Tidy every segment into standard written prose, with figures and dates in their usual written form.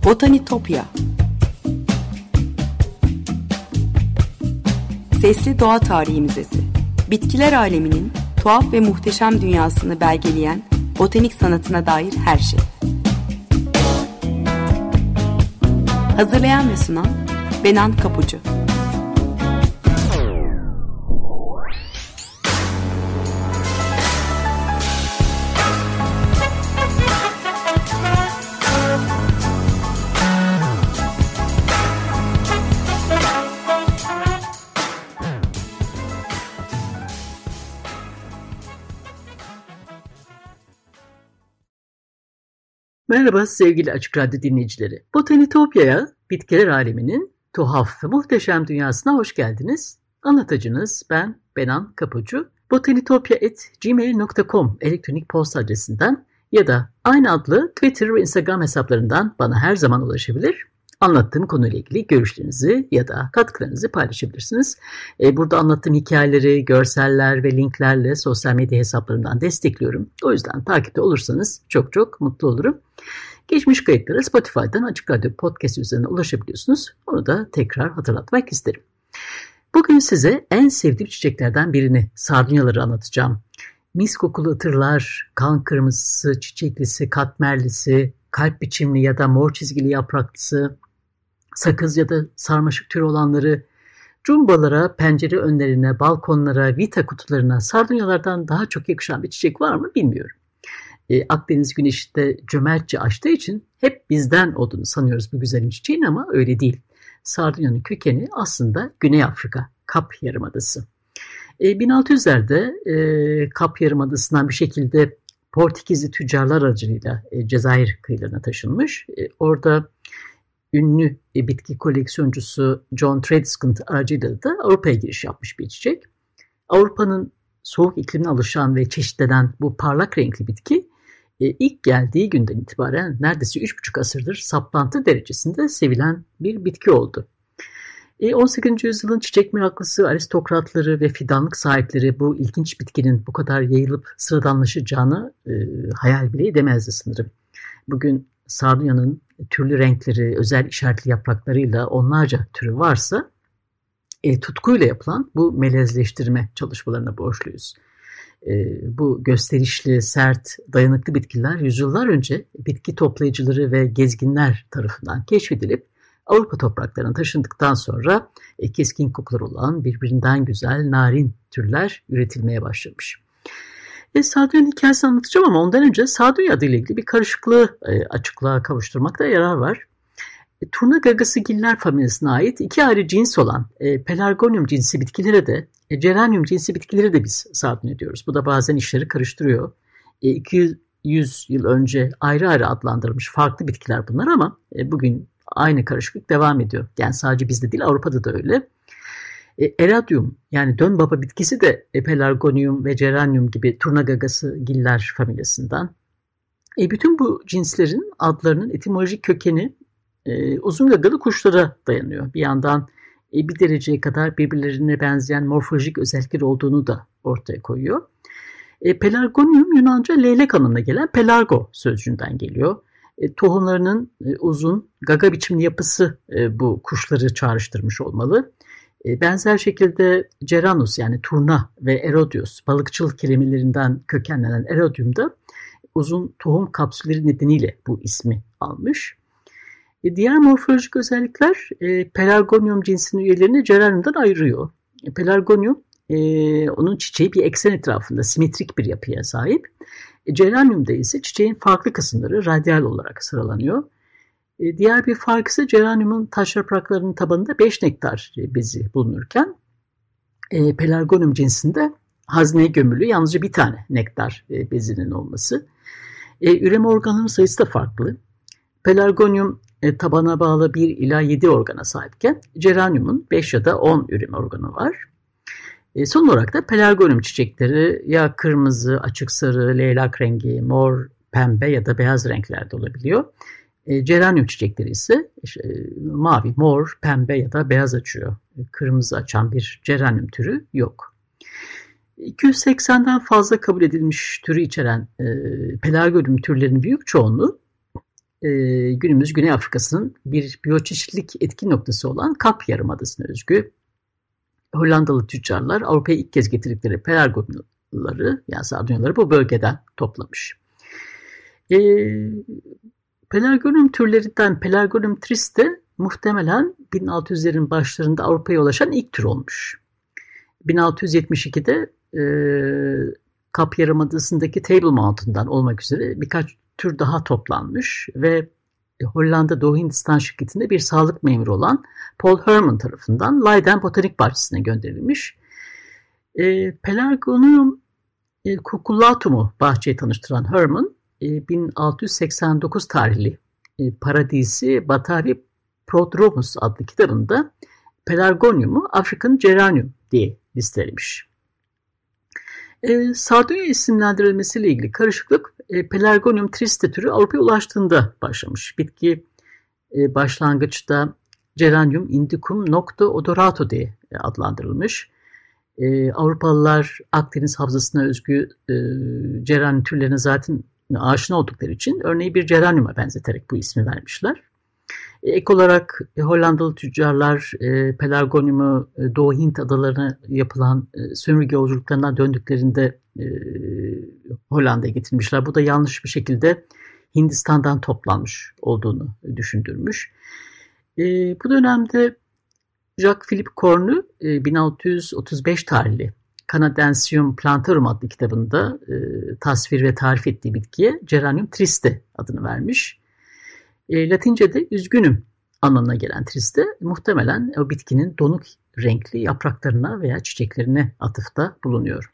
Botanitopya. Sesli Doğa Tarihi Müzesi. Bitkiler aleminin tuhaf ve muhteşem dünyasını belgeleyen botanik sanatına dair her şey. Hazırlayan ve sunan Benan Kapucu. Merhaba sevgili Açık Radyo dinleyicileri. Botanitopya'ya, bitkiler aleminin tuhaf ve muhteşem dünyasına hoş geldiniz. Anlatıcınız ben Benan Kapucu. botanitopya@gmail.com elektronik posta adresinden ya da aynı adlı Twitter ve Instagram hesaplarından bana her zaman ulaşabilir. Anlattığım konuyla ilgili görüşlerinizi ya da katkılarınızı paylaşabilirsiniz. Burada anlattığım hikayeleri, görseller ve linklerle sosyal medya hesaplarımdan destekliyorum. O yüzden takipte olursanız çok çok mutlu olurum. Geçmiş kayıtlara Spotify'dan Açık Radyo Podcast üzerinden ulaşabiliyorsunuz. Onu da tekrar hatırlatmak isterim. Bugün size en sevdiğim çiçeklerden birini, sardunyaları anlatacağım. Mis kokulu ıtırlar, kan kırmızısı, çiçeklisi, katmerlisi, kalp biçimli ya da mor çizgili yapraklısı, sakız ya da sarmaşık türü olanları, cumbalara, pencere önlerine, balkonlara, vita kutularına sardunyalardan daha çok yakışan bir çiçek var mı bilmiyorum. Akdeniz güneşi de cömertçe açtığı için hep bizden olduğunu sanıyoruz bu güzel çiçeğin ama öyle değil. Sardunyanın kökeni aslında Güney Afrika, Kap Yarımadası. 1600'lerde Kap Yarımadası'ndan bir şekilde Portekizli tüccarlar aracılığıyla Cezayir kıyılarına taşınmış. Orada ünlü bitki koleksiyoncusu John Tredescant aracılığıyla da Avrupa'ya giriş yapmış bir çiçek. Avrupa'nın soğuk iklimine alışan ve çeşitlenen bu parlak renkli bitki ilk geldiği günden itibaren neredeyse 3,5 asırdır saplantı derecesinde sevilen bir bitki oldu. 18. yüzyılın çiçek meraklısı aristokratları ve fidanlık sahipleri bu ilginç bitkinin bu kadar yayılıp sıradanlaşacağını hayal bile edemezdi sanırım. Bugün sardunyanın türlü renkleri, özel işaretli yapraklarıyla onlarca türü varsa tutkuyla yapılan bu melezleştirme çalışmalarına borçluyuz. Bu gösterişli, sert, dayanıklı bitkiler yüzyıllar önce bitki toplayıcıları ve gezginler tarafından keşfedilip Avrupa topraklarına taşındıktan sonra keskin kokuları olan birbirinden güzel, narin türler üretilmeye başlamış. Sardunya'nın hikayesini anlatacağım ama ondan önce sardunya adıyla ilgili bir karışıklığı açıklığa kavuşturmakta yarar var. Turna gagasıgiller familyasına ait iki ayrı cins olan Pelargonium cinsi bitkilere de Geranium cinsi bitkilere de biz sardunya diyoruz. Bu da bazen işleri karıştırıyor. 200 yıl önce ayrı ayrı adlandırılmış farklı bitkiler bunlar ama bugün aynı karışıklık devam ediyor. Yani sadece bizde değil Avrupa'da da öyle. Eradium yani dön baba bitkisi de Pelargonium ve Geranium gibi turna gagasıgiller familyasından. Bütün bu cinslerin adlarının etimolojik kökeni uzun gagalı kuşlara dayanıyor. Bir yandan bir dereceye kadar birbirlerine benzeyen morfolojik özellikleri olduğunu da ortaya koyuyor. Pelargonium Yunanca leylek anlamına gelen pelargo sözcüğünden geliyor. Tohumlarının uzun gaga biçimli yapısı bu kuşları çağrıştırmış olmalı. Benzer şekilde Geranus yani turna ve Erodius balıkçıl kelimelerinden kökenlenen Erodium da uzun tohum kapsülleri nedeniyle bu ismi almış. Diğer morfolojik özellikler Pelargonium cinsinin üyelerini Geranium'dan ayırıyor. Pelargonium onun çiçeği bir eksen etrafında simetrik bir yapıya sahip. Geranium'da ise çiçeğin farklı kısımları radyal olarak sıralanıyor. Diğer bir fark ise Geranium'un taş yapraklarının tabanında 5 nektar bezi bulunurken Pelargonium cinsinde hazneye gömülü yalnızca bir tane nektar bezinin olması. Üreme organının sayısı da farklı. Pelargonium tabana bağlı 1 ila 7 organa sahipken Geranium'un 5 ya da 10 üreme organı var. Son olarak da Pelargonium çiçekleri ya kırmızı, açık sarı, leylak rengi, mor, pembe ya da beyaz renklerde olabiliyor. Geranium çiçekleri ise mavi, mor, pembe ya da beyaz açıyor. Kırmızı açan bir geranium türü yok. 280'den fazla kabul edilmiş türü içeren Pelargonium türlerinin büyük çoğunluğu günümüz Güney Afrika'sının bir biyoçeşitlilik etkin noktası olan Kap Yarımadası'na özgü Hollandalı tüccarlar Avrupa'ya ilk kez getirdikleri pelargonları, yani sardunyaları bu bölgeden toplamış. Pelargonium türlerinden Pelargonium triste muhtemelen 1600'lerin başlarında Avrupa'ya ulaşan ilk tür olmuş. 1672'de Kap Yarımadası'ndaki Table Mountain'dan olmak üzere birkaç tür daha toplanmış ve Hollanda Doğu Hindistan şirketinde bir sağlık memuru olan Paul Herman tarafından Leiden Botanik Bahçesi'ne gönderilmiş. Pelargonium cucullatum'u bahçeye tanıştıran Herman, 1689 tarihli Paradisi Batari Prodromus adlı kitabında Pelargonium'u African Geranium diye listelemiş. Sardunya isimlendirilmesiyle ilgili karışıklık Pelargonium triste türü Avrupa'ya ulaştığında başlamış. Bitki başlangıçta Geranium indicum nocte odorato diye adlandırılmış. Avrupalılar Akdeniz havzasına özgü geranium türlerine zaten aşina oldukları için örneği bir geraniuma benzeterek bu ismi vermişler. Ek olarak Hollandalı tüccarlar Pelargonium'u Doğu Hint adalarına yapılan sömürge yolculuklarından döndüklerinde Hollanda'ya getirmişler. Bu da yanlış bir şekilde Hindistan'dan toplanmış olduğunu düşündürmüş. Bu dönemde Jacques Philippe Cornu 1635 tarihli Canadensium Plantarum adlı kitabında tasvir ve tarif ettiği bitkiye Geranium triste adını vermiş. Latince'de üzgünüm anlamına gelen triste muhtemelen o bitkinin donuk renkli yapraklarına veya çiçeklerine atıfta bulunuyor.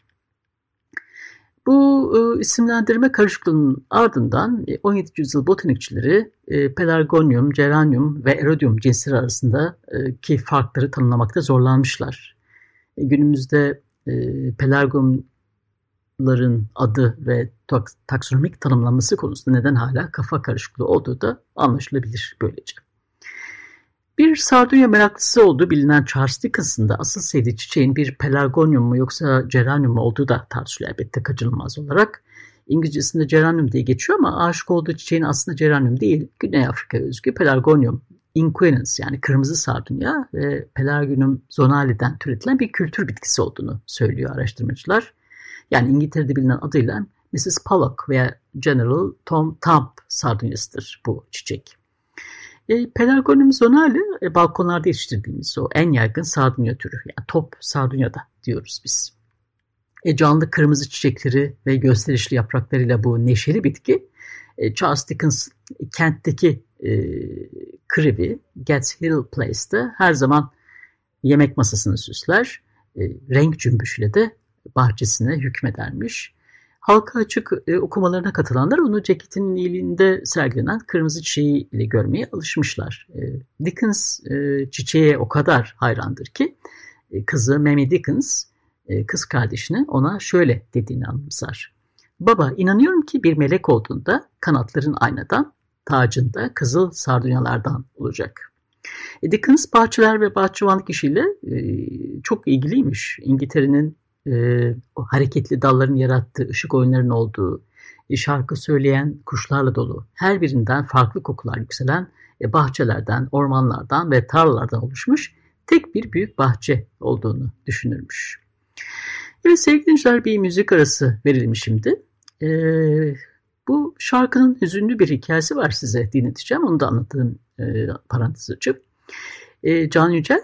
Bu isimlendirme karışıklığının ardından 17. yüzyıl botanikçileri Pelargonium, Geranium ve Erodium cinsleri arasındaki farkları tanımlamakta zorlanmışlar. Günümüzde Pelargonium'ların adı ve taksonomik tanımlanması konusunda neden hala kafa karışıklığı olduğu da anlaşılabilir böylece. Bir sardunya meraklısı olduğu bilinen Charles Dickens'ın da asıl sevdiği çiçeğin bir Pelargonium mu yoksa Geranium mu olduğu da tartışılıyor elbette kaçınılmaz olarak. İngilizcesinde Geranium diye geçiyor ama aşık olduğu çiçeğin aslında Geranium değil, Güney Afrika'ya özgü Pelargonium inquinans yani kırmızı sardunya ve Pelargonium zonale'den türetilen bir kültür bitkisi olduğunu söylüyor araştırmacılar. Yani İngiltere'de bilinen adıyla Mrs. Pollock veya General Tom Thumb sardunyasıdır bu çiçek. Pelargonium zonale balkonlarda yetiştirdiğimiz o en yaygın sardunya türü. Yani top sardunya da diyoruz biz. Canlı kırmızı çiçekleri ve gösterişli yapraklarıyla bu neşeli bitki Charles Dickens kentteki krivi Gats Hill Place'te her zaman yemek masasını süsler. Renk cümbüşüyle de bahçesine hükmedermiş. Halka açık okumalarına katılanlar onu ceketinin iyiliğinde sergilenen kırmızı çiçeği ile görmeye alışmışlar. Dickens çiçeğe o kadar hayrandır ki kızı Mamie Dickens kız kardeşine ona şöyle dediğini anımsar. Baba, inanıyorum ki bir melek olduğunda kanatların aynadan, tacında kızıl sardunyalardan olacak. Dickens bahçeler ve bahçıvanlık işiyle çok ilgiliymiş. İngiltere'nin o hareketli dalların yarattığı ışık oyunlarının olduğu, şarkı söyleyen kuşlarla dolu, her birinden farklı kokular yükselen bahçelerden, ormanlardan ve tarlalardan oluşmuş tek bir büyük bahçe olduğunu düşünürmüş. Evet sevgili dinleyiciler, bir müzik arası verelim şimdi. Bu şarkının hüzünlü bir hikayesi var, size dinleteceğim. Onu da anlattığım parantez açıp. Can Yücel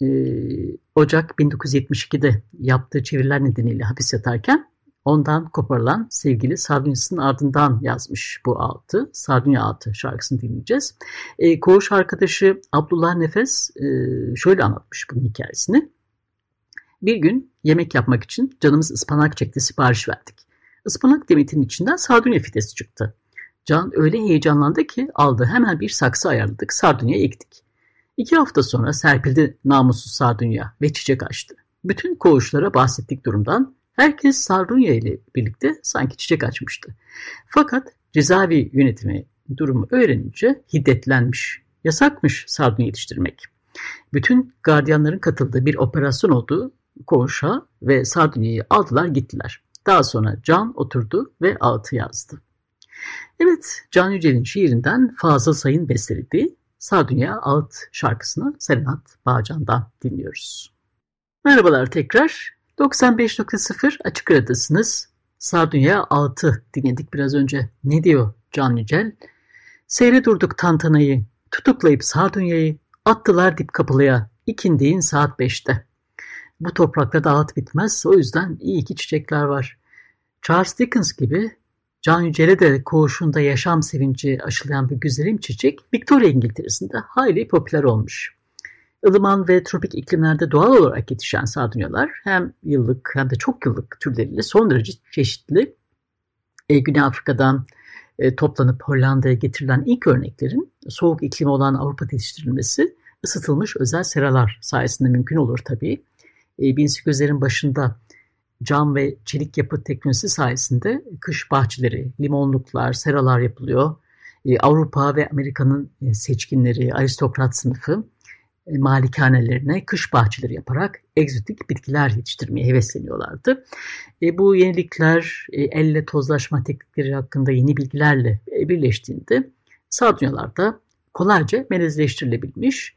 Ocak 1972'de yaptığı çeviriler nedeniyle hapis yatarken ondan koparılan sevgili sardunyasının ardından yazmış bu altı. Sardunya Altı şarkısını dinleyeceğiz. Koğuş arkadaşı Abdullah Nefes şöyle anlatmış bunun hikayesini. Bir gün yemek yapmak için canımız ıspanak çekti, sipariş verdik. Ispanak demetinin içinden sardunya fidesi çıktı. Can öyle heyecanlandı ki aldı, hemen bir saksı ayarladık, sardunya ektik. 2 hafta sonra serpildi namussuz sardunya ve çiçek açtı. Bütün koğuşlara bahsettik durumdan. Herkes sardunya ile birlikte sanki çiçek açmıştı. Fakat cezaevi yönetimi durumu öğrenince hiddetlenmiş. Yasakmış sardunya yetiştirmek. Bütün gardiyanların katıldığı bir operasyon olduğu koğuşa ve sardunyayı aldılar gittiler. Daha sonra Can oturdu ve ağıtı yazdı. Evet, Can Yücel'in şiirinden Fazıl Say'ın bestelediği Sardunya Ağıt şarkısını Serenat Bağcan'dan dinliyoruz. Merhabalar tekrar. 95.0 Açık Radyo'dasınız. Sardunya Ağıt'ı dinledik biraz önce. Ne diyor Can Yücel? Seyre durduk tantanayı, tutuklayıp Sardunya'yı attılar dip kapılıya, ikindiğin saat 5'te. Bu toprakta ağıt bitmez, o yüzden iyi ki çiçekler var. Charles Dickens gibi Can Yücel'e de koğuşunda yaşam sevinci aşılayan bir güzelim çiçek Victoria İngiltere'sinde hayli popüler olmuş. Ilıman ve tropik iklimlerde doğal olarak yetişen sardunyalar hem yıllık hem de çok yıllık türleriyle son derece çeşitli. Güney Afrika'dan toplanıp Hollanda'ya getirilen ilk örneklerin soğuk iklimi olan Avrupa'da yetiştirilmesi ısıtılmış özel seralar sayesinde mümkün olur tabii. 1800'lerin başında cam ve çelik yapı teknolojisi sayesinde kış bahçeleri, limonluklar, seralar yapılıyor. Avrupa ve Amerika'nın seçkinleri, aristokrat sınıfı malikanelerine kış bahçeleri yaparak egzotik bitkiler yetiştirmeye hevesleniyorlardı. Bu yenilikler elle tozlaşma teknikleri hakkında yeni bilgilerle birleştiğinde sardunyalar da kolayca melezleştirilebilmiş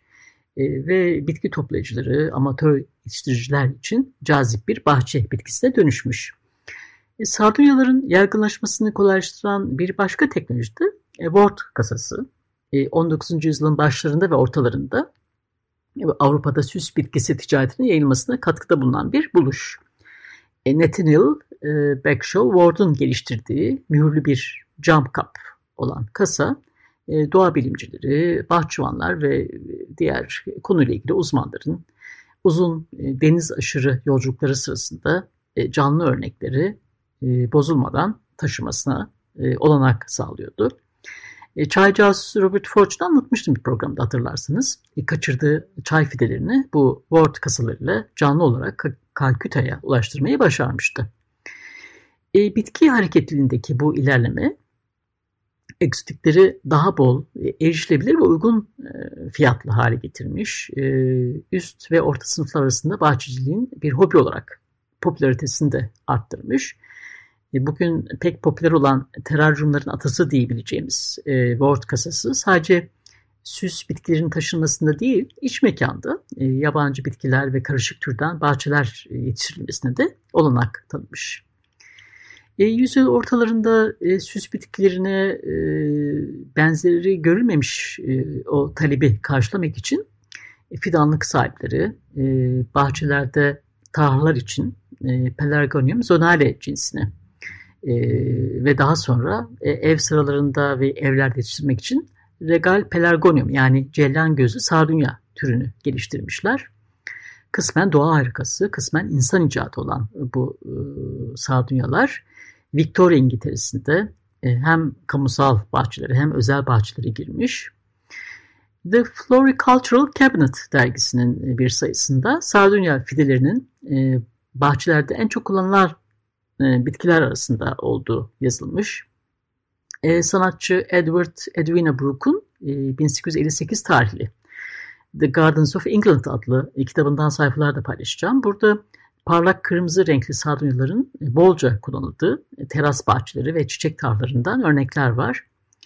ve bitki toplayıcıları, amatör yetiştiriciler için cazip bir bahçe bitkisine dönüşmüş. Sardunyaların yaygınlaşmasını kolaylaştıran bir başka teknoloji de wort kasası. 19. yüzyılın başlarında ve ortalarında Avrupa'da süs bitkisi ticaretine yayılmasına katkıda bulunan bir buluş. Nathaniel Bagshot Ward'un geliştirdiği mühürlü bir cam kap olan kasa, doğa bilimcileri, bahçıvanlar ve diğer konuyla ilgili uzmanların uzun deniz aşırı yolculukları sırasında canlı örnekleri bozulmadan taşımasına olanak sağlıyordu. Çaycağız Robert Fortune anlatmıştım bir programda hatırlarsanız. Kaçırdığı çay fidelerini bu wort kasalarıyla canlı olarak Kalküta'ya ulaştırmayı başarmıştı. Bitki hareketliliğindeki bu ilerleme egzotikleri daha bol, erişilebilir ve uygun fiyatlı hale getirmiş. Üst ve orta sınıflar arasında bahçeciliğin bir hobi olarak popülaritesini de arttırmış. Bugün pek popüler olan teraryumların atası diyebileceğimiz wort kasası sadece süs bitkilerin taşınmasında değil, iç mekanda yabancı bitkiler ve karışık türden bahçeler yetiştirilmesine de olanak tanımış. Yüzyıl ortalarında süs bitkilerine benzeri görülmemiş o talebi karşılamak için fidanlık sahipleri bahçelerde tahıllar için Pelargonium zonale cinsini ve daha sonra ev sıralarında ve evlerde yetiştirmek için Regal Pelargonium yani cellan gözü sardunya türünü geliştirmişler. Kısmen doğa harikası, kısmen insan icadı olan bu sardunyalar Victoria İngiltere'sinde hem kamusal bahçelere hem özel bahçelere girmiş. The Floricultural Cabinet dergisinin bir sayısında sardunya fidelerinin bahçelerde en çok kullanılan bitkiler arasında olduğu yazılmış. Sanatçı Edwina Brooke'un 1858 tarihli The Gardens of England adlı kitabından sayfalarda paylaşacağım. Burada parlak kırmızı renkli sardunyaların bolca kullanıldığı teras bahçeleri ve çiçek tarlalarından örnekler var.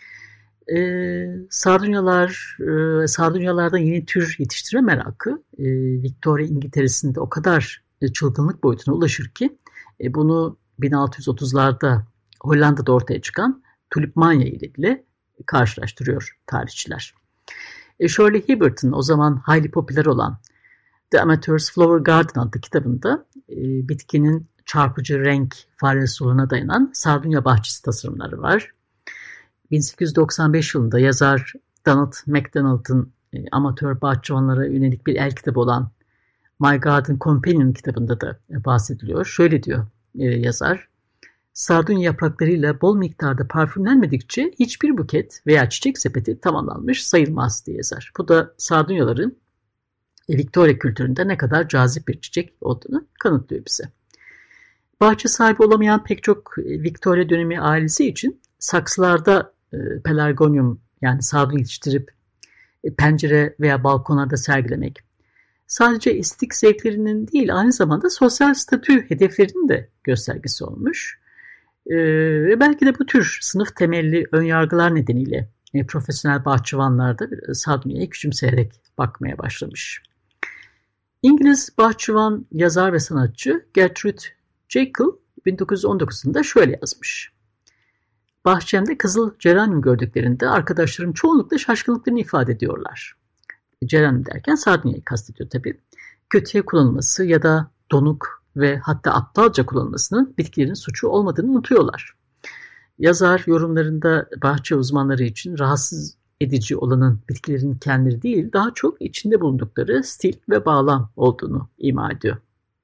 Sardunyalardan yeni tür yetiştirme merakı Victoria İngiltere'sinde o kadar çılgınlık boyutuna ulaşır ki bunu 1630'larda Hollanda'da ortaya çıkan tulipmanya ile bile karşılaştırıyor tarihçiler. Shirley Hibbert'ın o zaman hayli popüler olan The Amateur's Flower Garden adlı kitabında bitkinin çarpıcı renk varyasyonuna dayanan sardunya bahçesi tasarımları var. 1895 yılında yazar Donald MacDonald'ın amatör bahçıvanlara yönelik bir el kitabı olan My Garden Companion kitabında da bahsediliyor. Şöyle diyor yazar, sardunya yapraklarıyla bol miktarda parfümlenmedikçe hiçbir buket veya çiçek sepeti tamamlanmış sayılmaz diye yazar. Bu da sardunyaların Victoria kültüründe ne kadar cazip bir çiçek olduğunu kanıtlıyor bize. Bahçe sahibi olamayan pek çok Victoria dönemi ailesi için saksılarda pelargonium yani sardunya yetiştirip pencere veya balkonlarda sergilemek sadece estetik zevklerinin değil aynı zamanda sosyal statü hedeflerinin de göstergesi olmuş. Ve belki de bu tür sınıf temelli önyargılar nedeniyle profesyonel bahçıvanlar da Sardunya'ya küçümseyerek bakmaya başlamış. İngiliz bahçıvan, yazar ve sanatçı Gertrude Jekyll 1919'unda şöyle yazmış. Bahçemde kızıl geranium gördüklerinde arkadaşlarım çoğunlukla şaşkınlıklarını ifade ediyorlar. Geranium derken Sardunya'yı kastediyor tabii. Kötüye kullanılması ya da donuk ve hatta aptalca kullanılmasının bitkilerin suçu olmadığını unutuyorlar. Yazar yorumlarında bahçe uzmanları için rahatsız edici olanın bitkilerin kendileri değil, daha çok içinde bulundukları stil ve bağlam olduğunu ima ediyor.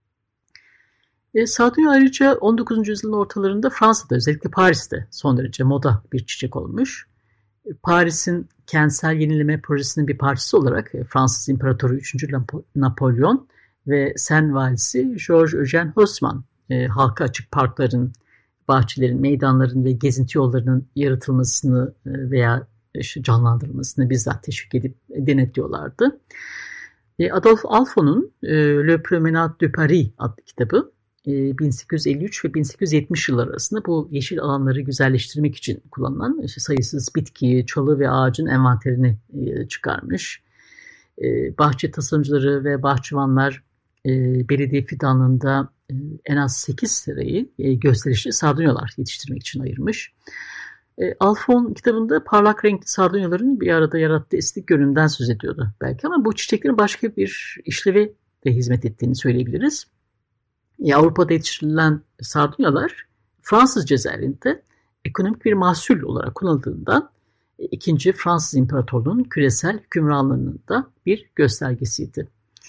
Sardunya ayrıca 19. yüzyılın ortalarında Fransa'da, özellikle Paris'te son derece moda bir çiçek olmuş. Paris'in kentsel yenileme projesinin bir parçası olarak Fransız İmparatoru 3. Napolyon ve Sen valisi Georges Eugène Haussmann halka açık parkların, bahçelerin, meydanların ve gezinti yollarının yaratılmasını veya canlandırılmasını bizzat teşvik edip denetliyorlardı. Adolphe Alphon'un Le Promenade de Paris adlı kitabı 1853 ve 1870 yılları arasında bu yeşil alanları güzelleştirmek için kullanılan sayısız bitki, çalı ve ağacın envanterini çıkarmış. Bahçe tasarımcıları ve bahçıvanlar belediye fidanlığında en az 8 serayı gösterişli sardunyalar yetiştirmek için ayırmış. Alphon kitabında parlak renkli sardunyaların bir arada yarattığı estetik görünümden söz ediyordu belki, ama bu çiçeklerin başka bir işleve de hizmet ettiğini söyleyebiliriz. Avrupa'da yetiştirilen sardunyalar Fransız Cezayir'inde ekonomik bir mahsul olarak kullanıldığından 2. Fransız İmparatorluğu'nun küresel hükümranlığının da bir göstergesiydi.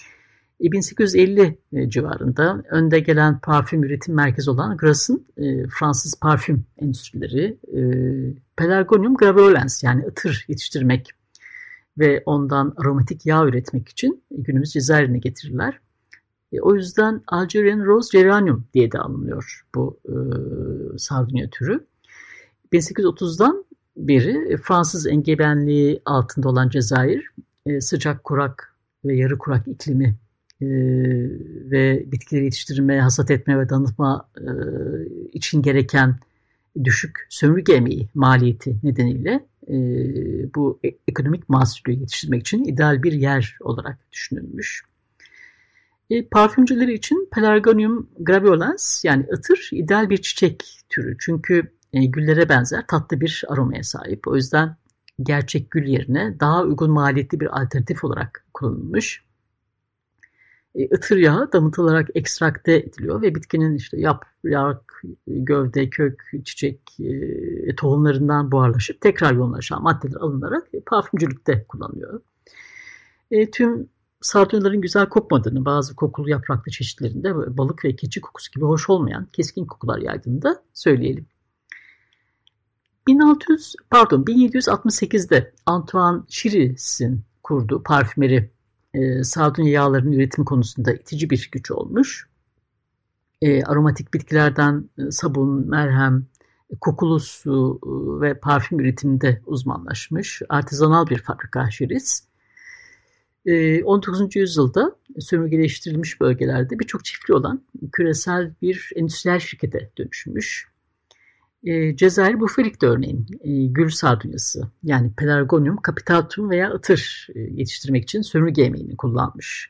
1850 civarında önde gelen parfüm üretim merkezi olan Grass'ın Fransız parfüm endüstrileri Pelargonium graveolens, yani ıtır yetiştirmek ve ondan aromatik yağ üretmek için günümüz Cezayir'ine getirirler. O yüzden Algerian Rose Geranium diye de anılıyor bu sardunya türü. 1830'dan beri Fransız egemenliği altında olan Cezayir sıcak, kurak ve yarı kurak iklimi ve bitkileri yetiştirme, hasat etme ve danıtma için gereken düşük sömürge emeği maliyeti nedeniyle bu ekonomik mahsulü yetiştirmek için ideal bir yer olarak düşünülmüş. Parfümcüleri için Pelargonium graveolens, yani ıtır, ideal bir çiçek türü. Çünkü güllere benzer tatlı bir aromaya sahip. O yüzden gerçek gül yerine daha uygun maliyetli bir alternatif olarak kullanılmış. Itır yağı damıtılarak ekstrakte ediliyor ve bitkinin yaprak, gövde, kök, çiçek tohumlarından buharlaşıp tekrar yoğunlaşan maddeler alınarak parfümcülükte kullanılıyor. Tüm sardunyaların güzel kokmadığını, bazı kokulu yapraklı çeşitlerinde balık ve keçi kokusu gibi hoş olmayan keskin kokular yaydığını da söyleyelim. 1768'de Antoine Chiris'in kurduğu parfümeri sardunya yağlarının üretimi konusunda itici bir güç olmuş. Aromatik bitkilerden sabun, merhem, kokulu su ve parfüm üretiminde uzmanlaşmış. Artizanal bir fabrika Chiris. 19. yüzyılda sömürgeleştirilmiş bölgelerde birçok çiftliği olan küresel bir endüstriyel şirkete dönüşmüş. Cezayir Bufelik'te örneğin gül sardunyası, yani Pelargonium capitatum veya ıtır yetiştirmek için sömürge emeğini kullanmış.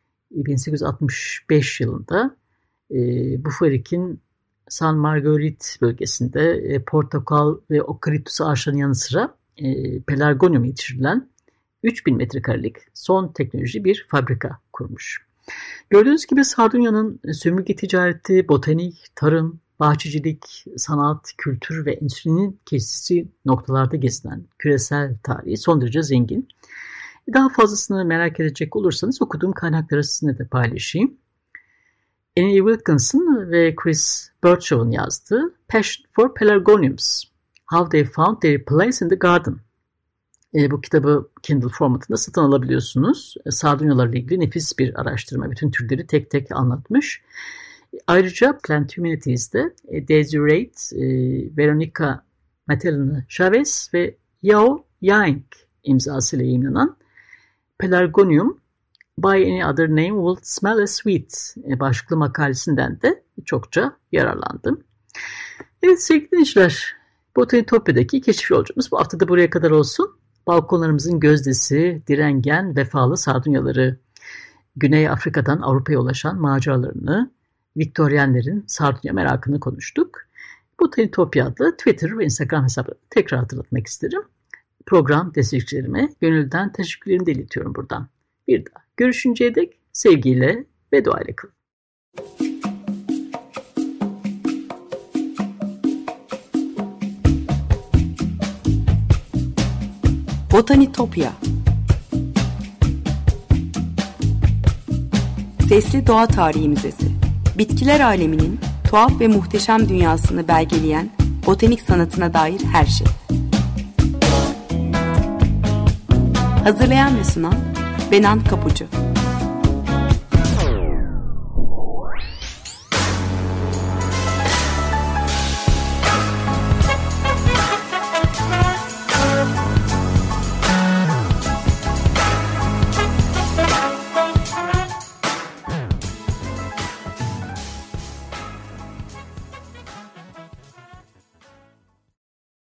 1865 yılında Bufelik'in San Marguerite bölgesinde portakal ve okaliptüs ağaçlarının yanı sıra Pelargonium yetiştirilen 3000 metrekarelik son teknoloji bir fabrika kurmuş. Gördüğünüz gibi sardunyanın sömürge ticareti, botanik, tarım, bahçecilik, sanat, kültür ve endüstrinin kesiştiği noktalarda gezilen küresel tarihi son derece zengin. Daha fazlasını merak edecek olursanız okuduğum kaynakları sizinle de paylaşayım. Annie Wilkinson ve Chris Birchall'ın yazdığı Passion for Pelargoniums, How They Found Their Place in the Garden. Bu kitabı Kindle formatında satın alabiliyorsunuz. Sardunyalarla ilgili nefis bir araştırma. Bütün türleri tek tek anlatmış. Ayrıca Plant Humanities'de Daisy Reid, Veronica Matalina Chavez ve Yao Yang imzasıyla yayınlanan Pelargonium By Any Other Name Will Smell as Sweet başlıklı makalesinden de çokça yararlandım. Evet sevgili dinleyiciler, Botanitopya'daki keşif yolcumuz bu hafta da buraya kadar olsun. Balkonlarımızın gözdesi, direngen, vefalı sardunyaları, Güney Afrika'dan Avrupa'ya ulaşan maceralarını, Viktoryenlerin sardunya merakını konuştuk. Botanitopya adlı Twitter ve Instagram hesaplarını tekrar hatırlatmak isterim. Program destekçilerime gönülden teşekkürlerimi de iletiyorum buradan. Bir daha görüşünceye dek sevgiyle ve duayla kalın. Botanitopya. Sesli Doğa Tarihi Müzesi. Bitkiler aleminin tuhaf ve muhteşem dünyasını belgeleyen botanik sanatına dair her şey. Hazırlayan ve sunan Benan Kapucu.